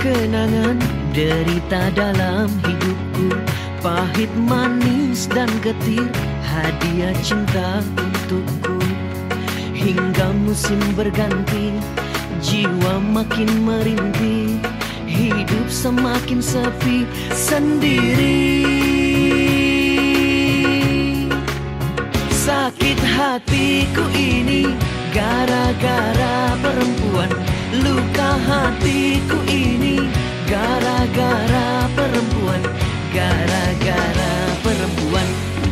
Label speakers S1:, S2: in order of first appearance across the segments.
S1: kenangan derita dalam hidupku, pahit manis dan getir, hadiah cinta untukku. Hingga musim berganti, jiwa makin merintih, hidup semakin sepi sendiri. Sakit hatiku ini gara-gara perempuan, luka hatiku ini gara-gara perempuan, gara-gara perempuan.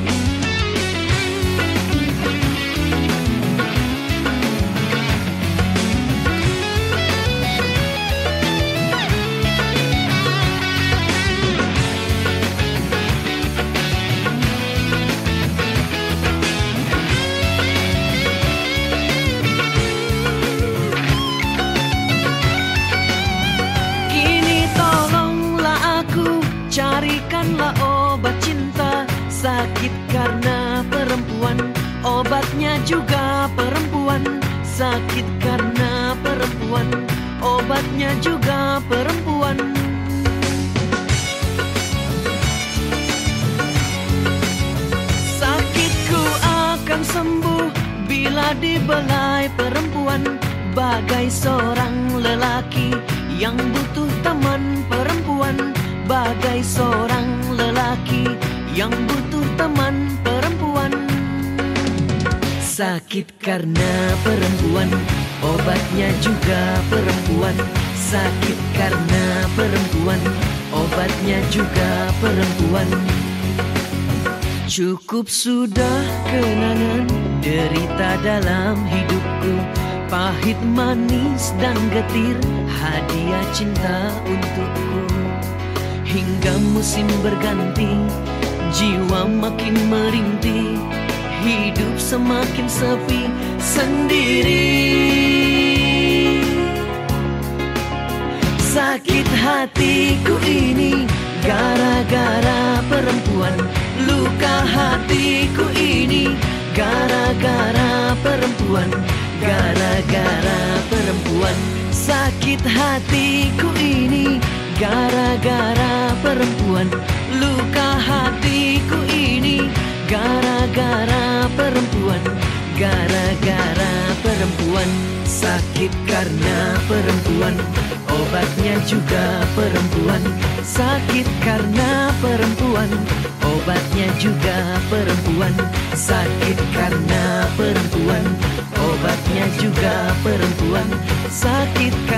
S1: Carikanlah obat cinta, sakit karena perempuan, obatnya juga perempuan. Sakit karena perempuan, obatnya juga perempuan. Sakitku akan sembuh bila dibelai perempuan, bagai seorang lelaki yang butuh teman perempuan, bagai seorang lelaki yang butuh teman perempuan. Sakit karena perempuan, obatnya juga perempuan. Sakit karena perempuan, obatnya juga perempuan. Cukup sudah kenangan derita dalam hidupku, pahit manis dan getir, hadiah cinta untukku. Hingga musim berganti, jiwa makin merintih, hidup semakin sepi sendiri. Sakit hatiku ini gara-gara perempuan, luka hatiku ini gara-gara perempuan, gara-gara perempuan. Sakit hatiku ini gara-gara perempuan, luka hatiku ini gara-gara perempuan, gara-gara perempuan. Sakit karena perempuan, obatnya juga perempuan. Sakit karena perempuan, obatnya juga perempuan. Sakit karena perempuan, obatnya juga perempuan. Sakit